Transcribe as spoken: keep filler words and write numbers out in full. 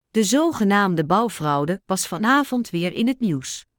De zogenaamde bouwfraude was vanavond weer in het nieuws.